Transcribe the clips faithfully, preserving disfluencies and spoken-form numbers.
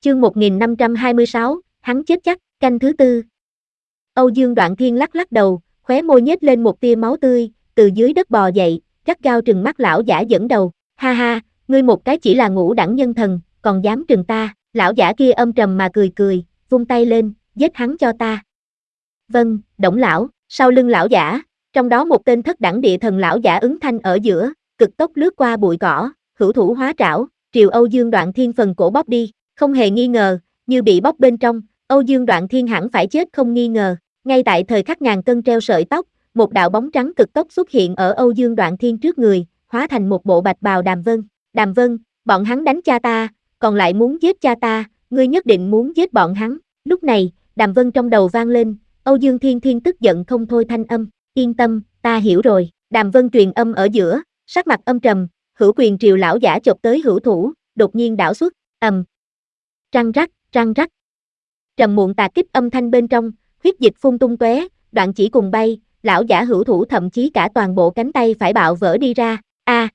Chương một nghìn năm trăm hai mươi sáu, hắn chết chắc, canh thứ tư. Âu Dương Đoạn Thiên lắc lắc đầu, khóe môi nhếch lên một tia máu tươi, từ dưới đất bò dậy, gắt gao trừng mắt lão giả dẫn đầu, ha ha, ngươi một cái chỉ là ngũ đẳng nhân thần, còn dám trừng ta, lão giả kia âm trầm mà cười cười, vung tay lên, giết hắn cho ta. Vâng, Đổng lão, sau lưng lão giả, trong đó một tên thất đẳng địa thần lão giả ứng thanh ở giữa, cực tốc lướt qua bụi cỏ, hữu thủ hóa trảo, triều Âu Dương Đoạn Thiên phần cổ bóp đi, không hề nghi ngờ, như bị bóp bên trong, Âu Dương Đoạn Thiên hẳn phải chết không nghi ngờ, ngay tại thời khắc ngàn cân treo sợi tóc, một đạo bóng trắng cực tốc xuất hiện ở Âu Dương Đoạn Thiên trước người, hóa thành một bộ bạch bào Đàm Vân, Đàm Vân, bọn hắn đánh cha ta, còn lại muốn giết cha ta, ngươi nhất định muốn giết bọn hắn, lúc này, Đàm Vân trong đầu vang lên, Âu Dương Thiên Thiên tức giận không thôi thanh âm, yên tâm, ta hiểu rồi, Đàm Vân truyền âm ở giữa, sắc mặt âm trầm, hữu quyền triều lão giả chộp tới hữu thủ, đột nhiên đảo xuất, ầm. Răng rắc, răng rắc. Trầm muộn tạc kích âm thanh bên trong, huyết dịch phun tung tóe, đoạn chỉ cùng bay, lão giả hữu thủ thậm chí cả toàn bộ cánh tay phải bạo vỡ đi ra, a. À.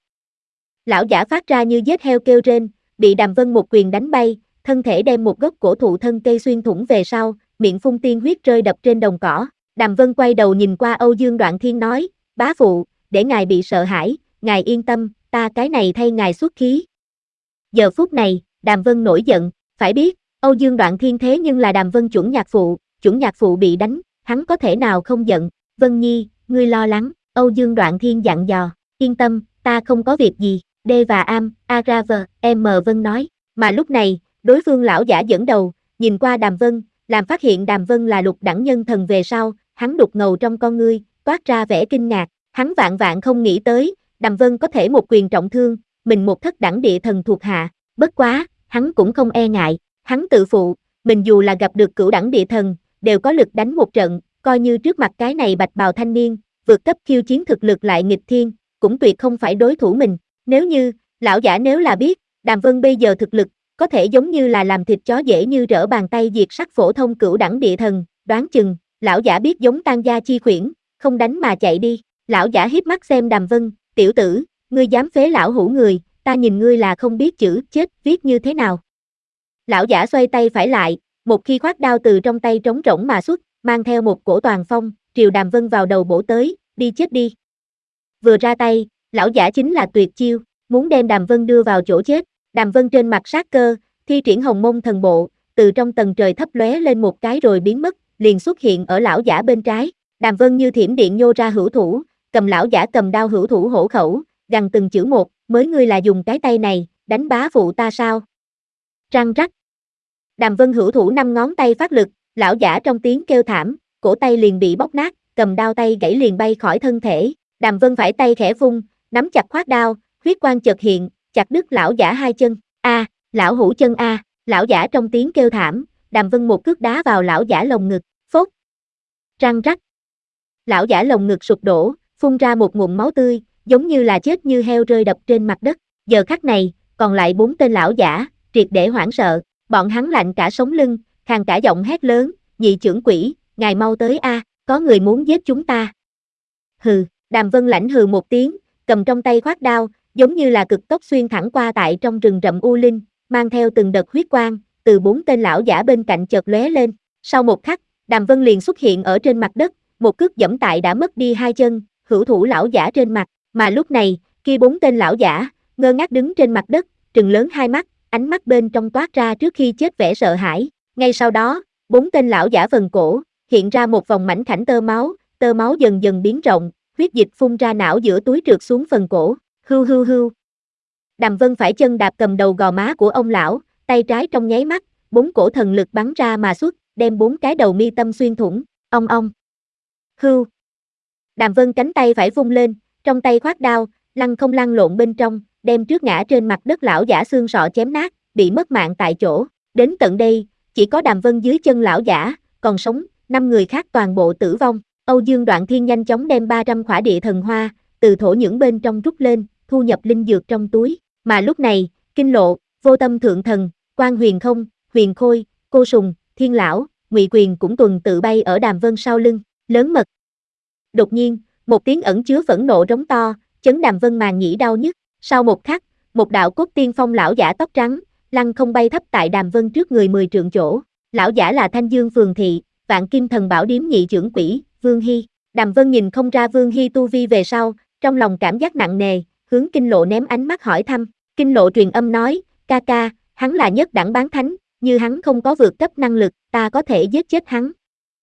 Lão giả phát ra như giết heo kêu rên, bị Đàm Vân một quyền đánh bay, thân thể đem một gốc cổ thụ thân cây xuyên thủng về sau, miệng phun tiên huyết rơi đập trên đồng cỏ. Đàm Vân quay đầu nhìn qua Âu Dương Đoạn Thiên nói, bá phụ, để ngài bị sợ hãi, ngài yên tâm, ta cái này thay ngài xuất khí. Giờ phút này, Đàm Vân nổi giận, phải biết, Âu Dương Đoạn Thiên thế nhưng là Đàm Vân chuẩn nhạc phụ, chuẩn nhạc phụ bị đánh, hắn có thể nào không giận, Vân Nhi, ngươi lo lắng, Âu Dương Đoạn Thiên dặn dò, yên tâm, ta không có việc gì, D và Am, Agraver, M Vân nói, mà lúc này, đối phương lão giả dẫn đầu, nhìn qua Đàm Vân, làm phát hiện Đàm Vân là lục đẳng nhân thần về sau, hắn đục ngầu trong con ngươi, toát ra vẻ kinh ngạc, hắn vạn vạn không nghĩ tới, Đàm Vân có thể một quyền trọng thương, mình một thất đẳng địa thần thuộc hạ, bất quá, hắn cũng không e ngại, hắn tự phụ, mình dù là gặp được cửu đẳng địa thần, đều có lực đánh một trận, coi như trước mặt cái này bạch bào thanh niên, vượt cấp khiêu chiến thực lực lại nghịch thiên, cũng tuyệt không phải đối thủ mình, nếu như, lão giả nếu là biết, Đàm Vân bây giờ thực lực, có thể giống như là làm thịt chó dễ như trở bàn tay diệt sát phổ thông cửu đẳng địa thần, đoán chừng, lão giả biết giống tan gia chi khuyển, không đánh mà chạy đi, lão giả hiếp mắt xem Đàm Vân, tiểu tử, ngươi dám phế lão hủ người, ta nhìn ngươi là không biết chữ chết viết như thế nào. Lão giả xoay tay phải lại, một khi khoát đao từ trong tay trống rỗng mà xuất, mang theo một cổ toàn phong, triều Đàm Vân vào đầu bổ tới, đi chết đi. Vừa ra tay, lão giả chính là tuyệt chiêu, muốn đem Đàm Vân đưa vào chỗ chết, Đàm Vân trên mặt sát cơ, thi triển hồng mông thần bộ, từ trong tầng trời thấp lóe lên một cái rồi biến mất, liền xuất hiện ở lão giả bên trái, Đàm Vân như thiểm điện nhô ra hữu thủ, cầm lão giả cầm đao hữu thủ hổ khẩu, gằn từng chữ một, mới ngươi là dùng cái tay này, đánh bá phụ ta sao? Răng rắc. Đàm Vân hữu thủ năm ngón tay phát lực, lão giả trong tiếng kêu thảm, cổ tay liền bị bóc nát, cầm đao tay gãy liền bay khỏi thân thể, Đàm Vân phải tay khẽ vung, nắm chặt khoát đao, huyết quang chợt hiện, chặt đứt lão giả hai chân, a, à, lão hủ chân a, à, lão giả trong tiếng kêu thảm, Đàm Vân một cước đá vào lão giả lồng ngực, phốt. Răng rắc. Lão giả lồng ngực sụp đổ, phun ra một ngụm máu tươi, giống như là chết như heo rơi đập trên mặt đất, giờ khắc này, còn lại bốn tên lão giả, triệt để hoảng sợ, bọn hắn lạnh cả sống lưng, khàn cả giọng hét lớn, nhị trưởng quỷ, ngài mau tới a, à, có người muốn giết chúng ta. Hừ, Đàm Vân lãnh hừ một tiếng, cầm trong tay khoát đao, giống như là cực tốc xuyên thẳng qua tại trong rừng rậm u linh, mang theo từng đợt huyết quang, từ bốn tên lão giả bên cạnh chợt lóe lên, sau một khắc, Đàm Vân liền xuất hiện ở trên mặt đất, một cước giẫm tại đã mất đi hai chân, hữu thủ lão giả trên mặt, mà lúc này, kia bốn tên lão giả, ngơ ngác đứng trên mặt đất, trừng lớn hai mắt, ánh mắt bên trong toát ra trước khi chết vẻ sợ hãi, ngay sau đó, bốn tên lão giả phần cổ, hiện ra một vòng mảnh khảnh tơ máu, tơ máu dần dần biến rộng, huyết dịch phun ra não giữa túi trượt xuống phần cổ, hưu hưu hưu. Đàm Vân phải chân đạp cầm đầu gò má của ông lão, tay trái trong nháy mắt, bốn cổ thần lực bắn ra mà xuất, đem bốn cái đầu mi tâm xuyên thủng, ong ong. Hưu. Đàm Vân cánh tay phải vung lên, trong tay khoát đao, lăn không lăn lộn bên trong, đem trước ngã trên mặt đất lão giả xương sọ chém nát, bị mất mạng tại chỗ. Đến tận đây, chỉ có Đàm Vân dưới chân lão giả, còn sống, năm người khác toàn bộ tử vong. Âu Dương Đoạn Thiên nhanh chóng đem ba trăm khỏa địa thần hoa, từ thổ nhưỡng bên trong rút lên, thu nhập linh dược trong túi. Mà lúc này, Kinh Lộ, Vô Tâm Thượng Thần, Quan Huyền Không, Huyền Khôi, Cô Sùng, Thiên Lão, Ngụy Quyền cũng tuần tự bay ở Đàm Vân sau lưng, lớn mật. Đột nhiên, một tiếng ẩn chứa phẫn nộ rống to, chấn Đàm Vân màng nhĩ đau nhức. Sau một khắc, một đạo cốt tiên phong lão giả tóc trắng, lăng không bay thấp tại Đàm Vân trước người mười trượng chỗ. Lão giả là Thanh Dương Phường Thị, Vạn Kim Thần Bảo Điếm nhị trưởng quỹ, Vương Hy. Đàm Vân nhìn không ra Vương Hy tu vi về sau, trong lòng cảm giác nặng nề, hướng Kinh Lộ ném ánh mắt hỏi thăm. Kinh Lộ truyền âm nói, ca ca, hắn là nhất đẳng bán thánh, như hắn không có vượt cấp năng lực, ta có thể giết chết hắn.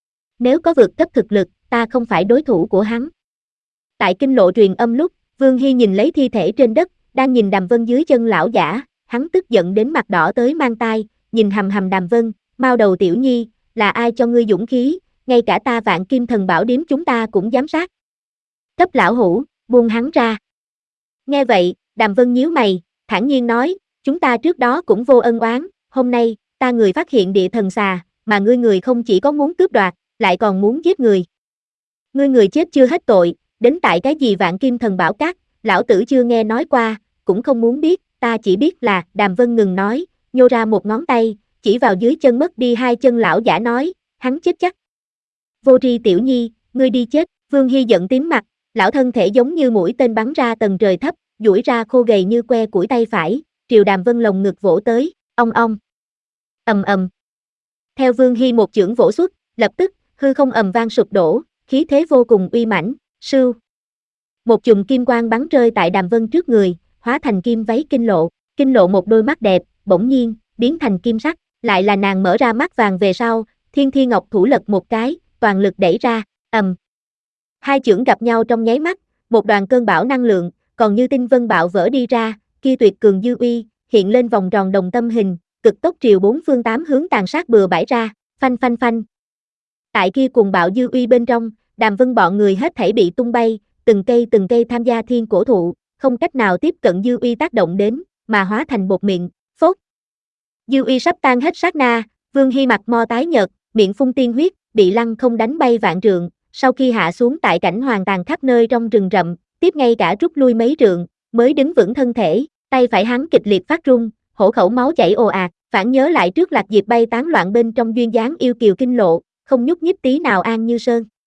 Nếu có vượt cấp thực lực, ta không phải đối thủ của hắn. Tại Kinh Lộ truyền âm lúc, Vương Hy nhìn lấy thi thể trên đất, đang nhìn Đàm Vân dưới chân lão giả, hắn tức giận đến mặt đỏ tới mang tai, nhìn hầm hầm Đàm Vân, mau đầu tiểu nhi, là ai cho ngươi dũng khí, ngay cả ta Vạn Kim Thần Bảo Điếm chúng ta cũng dám sát. Cấp lão hủ, buông hắn ra. Nghe vậy, Đàm Vân nhíu mày, thản nhiên nói, chúng ta trước đó cũng vô ân oán, hôm nay, ta người phát hiện địa thần xà, mà ngươi người không chỉ có muốn cướp đoạt, lại còn muốn giết người. Ngươi người chết chưa hết tội, đến tại cái gì Vạn Kim Thần Bảo Các, lão tử chưa nghe nói qua, cũng không muốn biết, ta chỉ biết là, Đàm Vân ngừng nói, nhô ra một ngón tay, chỉ vào dưới chân mất đi hai chân lão giả nói, hắn chết chắc. Vô tri tiểu nhi, ngươi đi chết. Vương Hy giận tím mặt, lão thân thể giống như mũi tên bắn ra tầng trời thấp, duỗi ra khô gầy như que củi tay phải, triều Đàm Vân lồng ngực vỗ tới, ong ong. Ầm ầm. Theo Vương Hy một chưởng vỗ xuất, lập tức, hư không ầm vang sụp đổ, khí thế vô cùng uy mãnh, sưu. Một chùm kim quang bắn rơi tại Đàm Vân trước người, hóa thành kim váy Kinh Lộ, Kinh Lộ một đôi mắt đẹp, bỗng nhiên, biến thành kim sắc, lại là nàng mở ra mắt vàng về sau, Thiên Thiên Ngọc thủ lật một cái, toàn lực đẩy ra, ầm. Hai chưởng gặp nhau trong nháy mắt, một đoàn cơn bão năng lượng, còn như tinh vân bạo vỡ đi ra, kia tuyệt cường dư uy, hiện lên vòng tròn đồng tâm hình, cực tốc triều bốn phương tám hướng tàn sát bừa bãi ra, phanh phanh phanh. Tại kia cuồng bạo dư uy bên trong, Đàm Vân bọn người hết thảy bị tung bay, từng cây từng cây tham gia thiên cổ thụ, không cách nào tiếp cận dư uy tác động đến, mà hóa thành bột mịn, phốt. Dư uy sắp tan hết sát na, Vương Hy mặt mo tái nhợt, miệng phun tiên huyết, bị lăng không đánh bay vạn trượng, sau khi hạ xuống tại cảnh hoàng tàn khắp nơi trong rừng rậm, tiếp ngay cả rút lui mấy trượng, mới đứng vững thân thể, tay phải hắn kịch liệt phát run, hổ khẩu máu chảy ồ ạt, phản nhớ lại trước Lạc Diệp bay tán loạn bên trong duyên dáng yêu kiều Kinh Lộ, không nhúc nhích tí nào an như sơn.